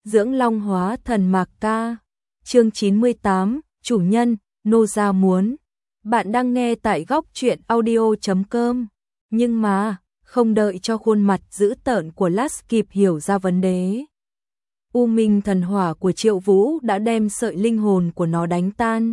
Dưỡng Long hóa thần Mạc Ca. Chương 98, chủ nhân, nô gia muốn. Bạn đang nghe tại góc truyện audio.com. Nhưng mà, không đợi cho khuôn mặt dữ tợn của Lars kịp hiểu ra vấn đề. U minh thần hỏa của Triệu Vũ đã đem sợi linh hồn của nó đánh tan.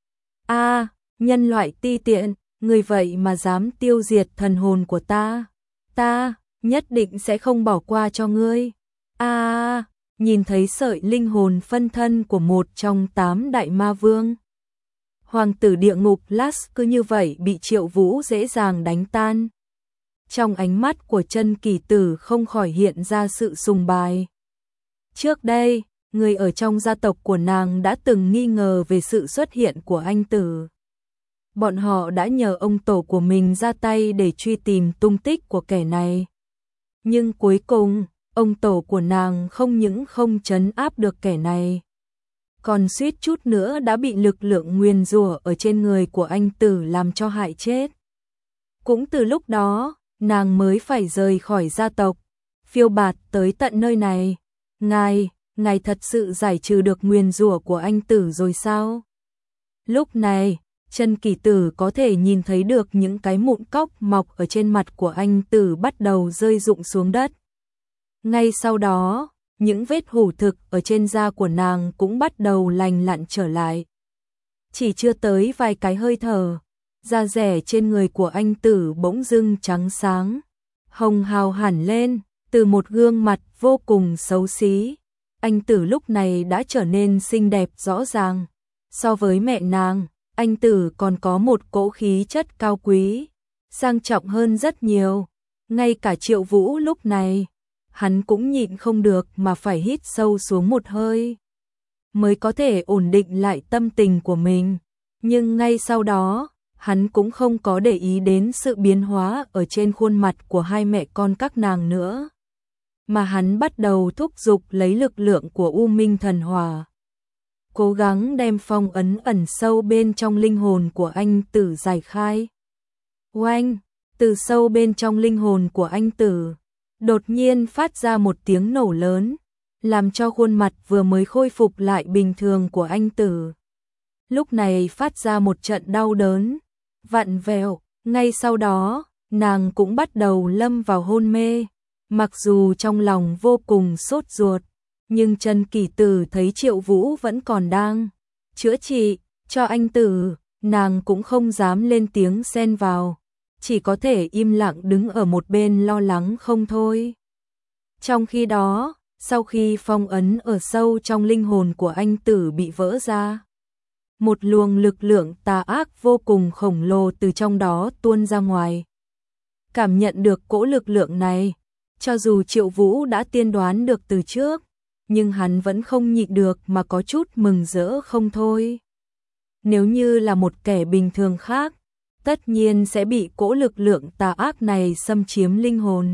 A, nhân loại ti tiện, người vậy mà dám tiêu diệt thần hồn của ta. Ta nhất định sẽ không bỏ qua cho ngươi. A, nhìn thấy sợi linh hồn phân thân của một trong 8 đại ma vương. Hoàng tử địa ngục Lars cứ như vậy bị Triệu Vũ dễ dàng đánh tan. Trong ánh mắt của Chân Kỳ Tử không khỏi hiện ra sự sùng bái. Trước đây, người ở trong gia tộc của nàng đã từng nghi ngờ về sự xuất hiện của anh tử. Bọn họ đã nhờ ông tổ của mình ra tay để truy tìm tung tích của kẻ này. Nhưng cuối cùng, ông tổ của nàng không những không trấn áp được kẻ này, còn suýt chút nữa đã bị lực lượng nguyền rủa ở trên người của anh tử làm cho hại chết. Cũng từ lúc đó, nàng mới phải rời khỏi gia tộc, phiêu bạt tới tận nơi này. Ngài thật sự giải trừ được nguyền rủa của anh tử rồi sao? Lúc này, Chân Kỳ Tử có thể nhìn thấy được những cái mụn cóc mọc ở trên mặt của anh tử bắt đầu rơi rụng xuống đất. Ngay sau đó, những vết hủ thực ở trên da của nàng cũng bắt đầu lành lặn trở lại. Chỉ chưa tới vài cái hơi thở, da rẻ trên người của anh tử bỗng dưng trắng sáng, hồng hào hẳn lên, từ một gương mặt vô cùng xấu xí. Anh tử lúc này đã trở nên xinh đẹp rõ ràng. So với mẹ nàng, anh tử còn có một cỗ khí chất cao quý, sang trọng hơn rất nhiều. Ngay cả Triệu Vũ lúc này, hắn cũng nhịn không được mà phải hít sâu xuống một hơi, mới có thể ổn định lại tâm tình của mình. Nhưng ngay sau đó, hắn cũng không có để ý đến sự biến hóa ở trên khuôn mặt của hai mẹ con các nàng nữa, mà hắn bắt đầu thúc giục lấy lực lượng của U Minh Thần Hỏa, cố gắng đem phong ấn ẩn sâu bên trong linh hồn của anh tử giải khai. Oanh, từ sâu bên trong linh hồn của anh tử, đột nhiên phát ra một tiếng nổ lớn, làm cho khuôn mặt vừa mới khôi phục lại bình thường của anh tử lúc này phát ra một trận đau đớn, vặn vẹo. Ngay sau đó, nàng cũng bắt đầu lâm vào hôn mê. Mặc dù trong lòng vô cùng sốt ruột, nhưng Chân Kỳ Tử thấy Triệu Vũ vẫn còn đang chữa trị cho anh tử, nàng cũng không dám lên tiếng xen vào, chỉ có thể im lặng đứng ở một bên lo lắng không thôi. Trong khi đó, sau khi phong ấn ở sâu trong linh hồn của anh tử bị vỡ ra, một luồng lực lượng tà ác vô cùng khổng lồ từ trong đó tuôn ra ngoài. Cảm nhận được cỗ lực lượng này, cho dù Triệu Vũ đã tiên đoán được từ trước, nhưng hắn vẫn không nhịn được mà có chút mừng rỡ không thôi. Nếu như là một kẻ bình thường khác, tất nhiên sẽ bị cỗ lực lượng tà ác này xâm chiếm linh hồn,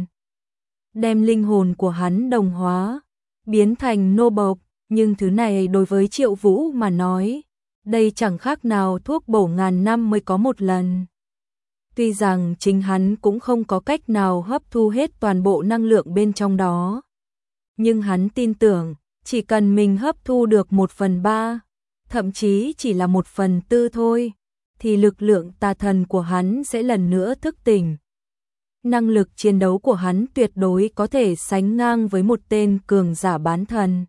đem linh hồn của hắn đồng hóa, biến thành nô bộc. Nhưng thứ này đối với Triệu Vũ mà nói, đây chẳng khác nào thuốc bổ ngàn năm mới có một lần. Tuy rằng chính hắn cũng không có cách nào hấp thu hết toàn bộ năng lượng bên trong đó, nhưng hắn tin tưởng, chỉ cần mình hấp thu được 1/3, thậm chí chỉ là 1/4 thôi, thì lực lượng tà thần của hắn sẽ lần nữa thức tỉnh. Năng lực chiến đấu của hắn tuyệt đối có thể sánh ngang với một tên cường giả bán thần.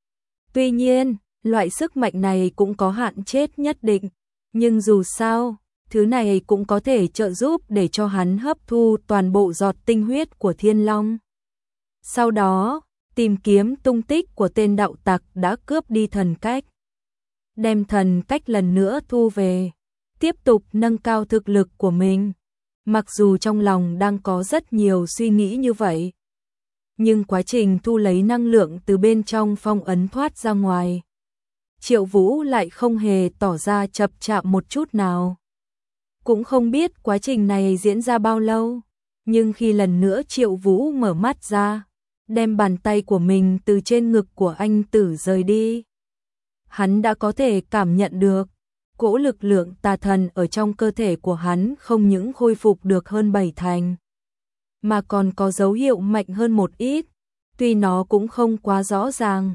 Tuy nhiên, loại sức mạnh này cũng có hạn chết nhất định, nhưng dù sao, thứ này cũng có thể trợ giúp để cho hắn hấp thu toàn bộ giọt tinh huyết của Thiên Long. Sau đó, tìm kiếm tung tích của tên đạo tặc đã cướp đi thần cách, đem thần cách lần nữa thu về, tiếp tục nâng cao thực lực của mình. Mặc dù trong lòng đang có rất nhiều suy nghĩ như vậy, nhưng quá trình thu lấy năng lượng từ bên trong phong ấn thoát ra ngoài, Triệu Vũ lại không hề tỏ ra chập chạp một chút nào. Cũng không biết quá trình này diễn ra bao lâu, nhưng khi lần nữa Triệu Vũ mở mắt ra, đem bàn tay của mình từ trên ngực của anh tử rời đi, hắn đã có thể cảm nhận được cỗ lực lượng tà thần ở trong cơ thể của hắn không những khôi phục được hơn 7/, mà còn có dấu hiệu mạnh hơn một ít, tuy nó cũng không quá rõ ràng,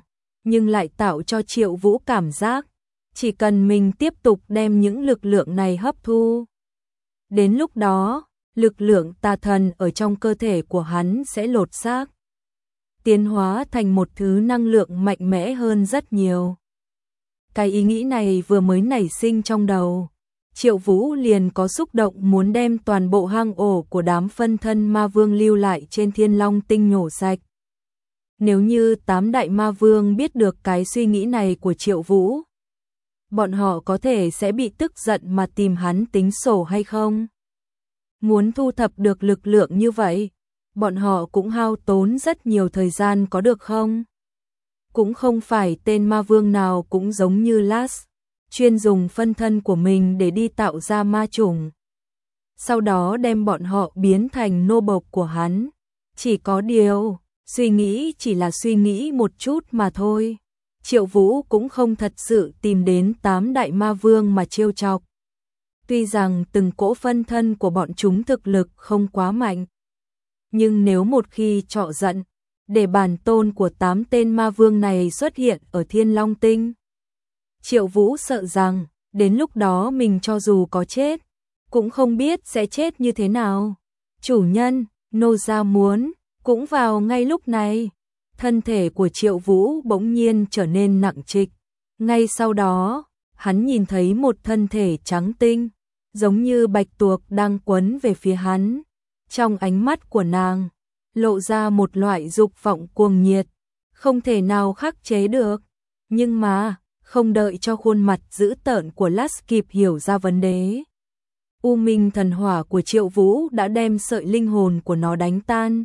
nhưng lại tạo cho Triệu Vũ cảm giác chỉ cần mình tiếp tục đem những lực lượng này hấp thu, đến lúc đó, lực lượng tà thần ở trong cơ thể của hắn sẽ lột xác, tiến hóa thành một thứ năng lượng mạnh mẽ hơn rất nhiều. Cái ý nghĩ này vừa mới nảy sinh trong đầu, Triệu Vũ liền có xúc động muốn đem toàn bộ hang ổ của đám phân thân ma vương lưu lại trên Thiên Long Tinh nhổ sạch. Nếu như 8 đại ma vương biết được cái suy nghĩ này của Triệu Vũ, bọn họ có thể sẽ bị tức giận mà tìm hắn tính sổ hay không? Muốn thu thập được lực lượng như vậy, bọn họ cũng hao tốn rất nhiều thời gian có được không? Cũng không phải tên ma vương nào cũng giống như Las, chuyên dùng phân thân của mình để đi tạo ra ma chủng. Sau đó đem bọn họ biến thành nô bộc của hắn. Chỉ có điều, suy nghĩ chỉ là suy nghĩ một chút mà thôi. Triệu Vũ cũng không thật sự tìm đến 8 đại ma vương mà trêu chọc. Tuy rằng từng cỗ phân thân của bọn chúng thực lực không quá mạnh, nhưng nếu một khi trọ giận, để bản tôn của 8 tên ma vương này xuất hiện ở Thiên Long Tinh, Triệu Vũ sợ rằng, đến lúc đó mình cho dù có chết, cũng không biết sẽ chết như thế nào. Chủ nhân, nô gia muốn, cũng vào ngay lúc này, thân thể của Triệu Vũ bỗng nhiên trở nên nặng trịch. Ngay sau đó, hắn nhìn thấy một thân thể trắng tinh, giống như bạch tuộc đang quấn về phía hắn. Trong ánh mắt của nàng, lộ ra một loại dục vọng cuồng nhiệt, không thể nào khắc chế được. Nhưng mà, không đợi cho khuôn mặt dữ tợn của Las kịp hiểu ra vấn đề, U Minh thần hỏa của Triệu Vũ đã đem sợi linh hồn của nó đánh tan.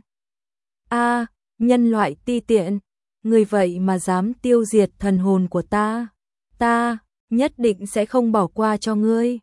A, nhân loại ti tiện, người vậy mà dám tiêu diệt thần hồn của ta nhất định sẽ không bỏ qua cho ngươi.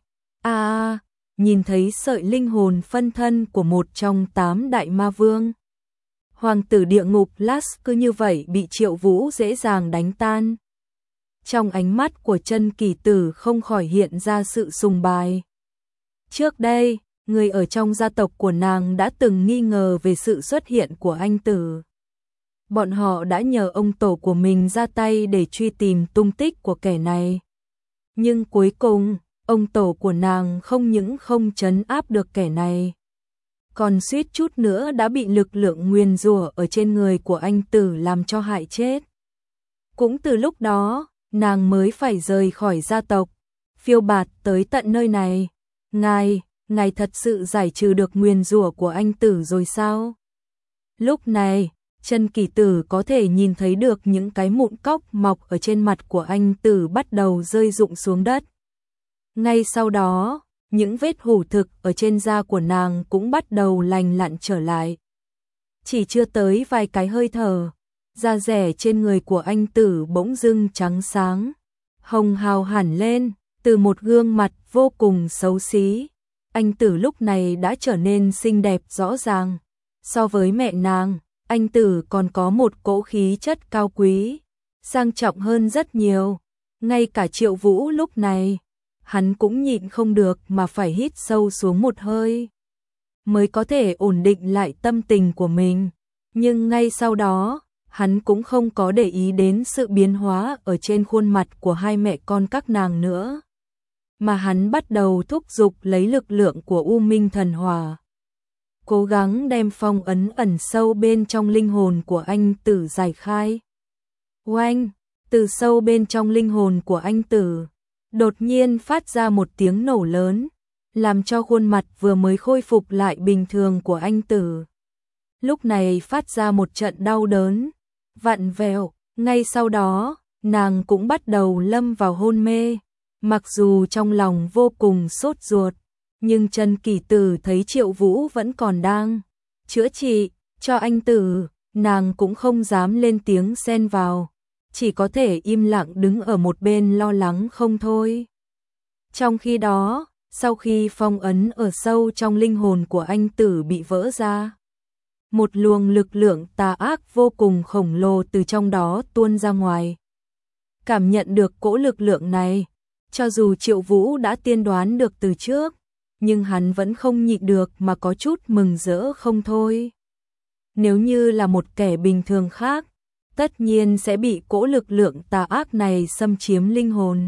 Nhìn thấy sợi linh hồn phân thân của một trong 8 đại ma vương, hoàng tử địa ngục Las cứ như vậy bị Triệu Vũ dễ dàng đánh tan. Trong ánh mắt của Chân Kỳ Tử không khỏi hiện ra sự sùng bái. Trước đây, người ở trong gia tộc của nàng đã từng nghi ngờ về sự xuất hiện của anh tử. Bọn họ đã nhờ ông tổ của mình ra tay để truy tìm tung tích của kẻ này. Nhưng cuối cùng, ông tổ của nàng không những không trấn áp được kẻ này, còn suýt chút nữa đã bị lực lượng nguyền rủa ở trên người của anh tử làm cho hại chết. Cũng từ lúc đó, nàng mới phải rời khỏi gia tộc, phiêu bạt tới tận nơi này. Ngài thật sự giải trừ được nguyền rủa của anh tử rồi sao? Lúc này, Chân Kỳ Tử có thể nhìn thấy được những cái mụn cóc mọc ở trên mặt của anh tử bắt đầu rơi rụng xuống đất. Ngay sau đó, những vết hủ thực ở trên da của nàng cũng bắt đầu lành lặn trở lại. Chỉ chưa tới vài cái hơi thở, da rẻ trên người của anh tử bỗng dưng trắng sáng, hồng hào hẳn lên, từ một gương mặt vô cùng xấu xí. Anh tử lúc này đã trở nên xinh đẹp rõ ràng. So với mẹ nàng, anh tử còn có một cỗ khí chất cao quý, sang trọng hơn rất nhiều. Ngay cả Triệu Vũ lúc này, hắn cũng nhịn không được mà phải hít sâu xuống một hơi, mới có thể ổn định lại tâm tình của mình. Nhưng ngay sau đó, hắn cũng không có để ý đến sự biến hóa ở trên khuôn mặt của hai mẹ con các nàng nữa, mà hắn bắt đầu thúc giục lấy lực lượng của U Minh thần hỏa, cố gắng đem phong ấn ẩn sâu bên trong linh hồn của anh tử giải khai. Oanh, từ sâu bên trong linh hồn của anh tử, đột nhiên phát ra một tiếng nổ lớn, làm cho khuôn mặt vừa mới khôi phục lại bình thường của anh tử lúc này phát ra một trận đau đớn, vặn vẹo. Ngay sau đó, nàng cũng bắt đầu lâm vào hôn mê. Mặc dù trong lòng vô cùng sốt ruột, nhưng Chân Kỳ Tử thấy Triệu Vũ vẫn còn đang chữa trị cho anh tử, nàng cũng không dám lên tiếng xen vào, chỉ có thể im lặng đứng ở một bên lo lắng không thôi. Trong khi đó, sau khi phong ấn ở sâu trong linh hồn của anh tử bị vỡ ra, một luồng lực lượng tà ác vô cùng khổng lồ từ trong đó tuôn ra ngoài. Cảm nhận được cỗ lực lượng này, cho dù Triệu Vũ đã tiên đoán được từ trước, nhưng hắn vẫn không nhịn được mà có chút mừng rỡ không thôi. Nếu như là một kẻ bình thường khác, tất nhiên sẽ bị cỗ lực lượng tà ác này xâm chiếm linh hồn.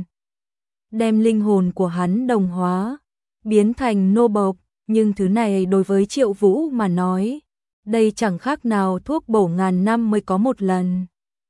Đem linh hồn của hắn đồng hóa, biến thành nô bộc, nhưng thứ này đối với Triệu Vũ mà nói, đây chẳng khác nào thuốc bổ ngàn năm mới có một lần.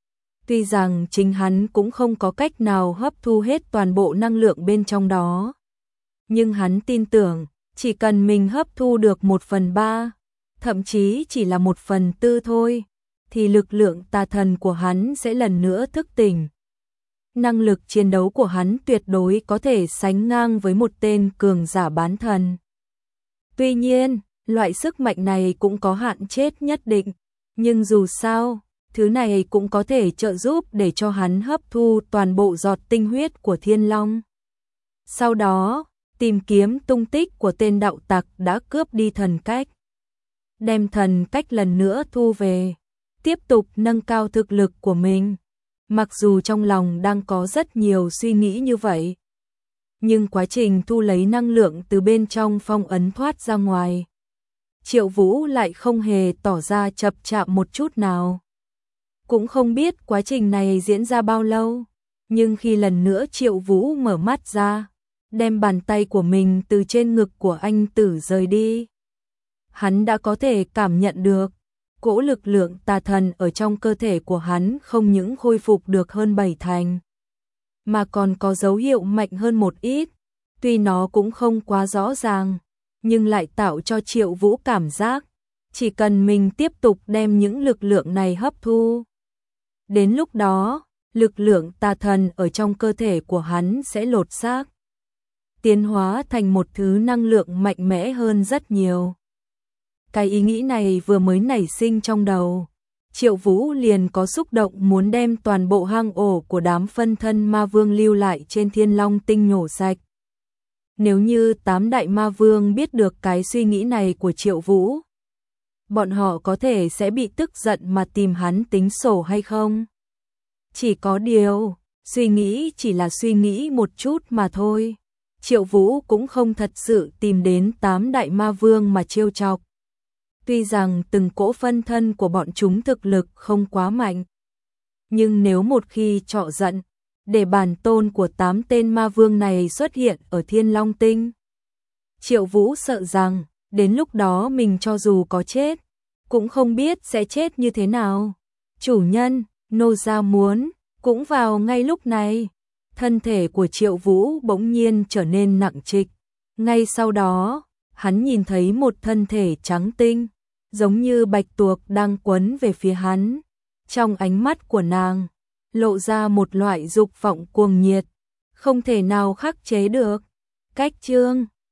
Tuy rằng chính hắn cũng không có cách nào hấp thu hết toàn bộ năng lượng bên trong đó, nhưng hắn tin tưởng, chỉ cần mình hấp thu được 1/3, thậm chí chỉ là 1/4 thôi, thì lực lượng tà thần của hắn sẽ lần nữa thức tỉnh. Năng lực chiến đấu của hắn tuyệt đối có thể sánh ngang với một tên cường giả bán thần. Tuy nhiên, loại sức mạnh này cũng có hạn chết nhất định, nhưng dù sao, thứ này cũng có thể trợ giúp để cho hắn hấp thu toàn bộ giọt tinh huyết của Thiên Long. Sau đó, tìm kiếm tung tích của tên đạo tặc đã cướp đi thần cách. Đem thần cách lần nữa thu về, tiếp tục nâng cao thực lực của mình. Mặc dù trong lòng đang có rất nhiều suy nghĩ như vậy, nhưng quá trình thu lấy năng lượng từ bên trong phong ấn thoát ra ngoài, Triệu Vũ lại không hề tỏ ra chập chạp một chút nào. Cũng không biết quá trình này diễn ra bao lâu, nhưng khi lần nữa Triệu Vũ mở mắt ra, đem bàn tay của mình từ trên ngực của anh Tử rời đi, hắn đã có thể cảm nhận được cỗ lực lượng tà thần ở trong cơ thể của hắn không những khôi phục được hơn 7/, mà còn có dấu hiệu mạnh hơn một ít. Tuy nó cũng không quá rõ ràng, nhưng lại tạo cho Triệu Vũ cảm giác, chỉ cần mình tiếp tục đem những lực lượng này hấp thu, đến lúc đó, lực lượng tà thần ở trong cơ thể của hắn sẽ lột xác, tiến hóa thành một thứ năng lượng mạnh mẽ hơn rất nhiều. Cái ý nghĩ này vừa mới nảy sinh trong đầu, Triệu Vũ liền có xúc động muốn đem toàn bộ hang ổ của đám phân thân ma vương lưu lại trên Thiên Long tinh nhổ sạch. Nếu như 8 đại ma vương biết được cái suy nghĩ này của Triệu Vũ, bọn họ có thể sẽ bị tức giận mà tìm hắn tính sổ hay không? Chỉ có điều, suy nghĩ chỉ là suy nghĩ một chút mà thôi. Triệu Vũ cũng không thật sự tìm đến 8 đại ma vương mà trêu chọc. Tuy rằng từng cỗ phân thân của bọn chúng thực lực không quá mạnh, nhưng nếu một khi trọ giận, để bản tôn của 8 tên ma vương này xuất hiện ở Thiên Long Tinh, Triệu Vũ sợ rằng, đến lúc đó mình cho dù có chết, cũng không biết sẽ chết như thế nào. Chủ nhân, nô gia muốn, cũng vào ngay lúc này, thân thể của Triệu Vũ bỗng nhiên trở nên nặng trịch. Ngay sau đó, hắn nhìn thấy một thân thể trắng tinh, giống như bạch tuộc đang quấn về phía hắn. Trong ánh mắt của nàng, lộ ra một loại dục vọng cuồng nhiệt, không thể nào khắc chế được. Cách chương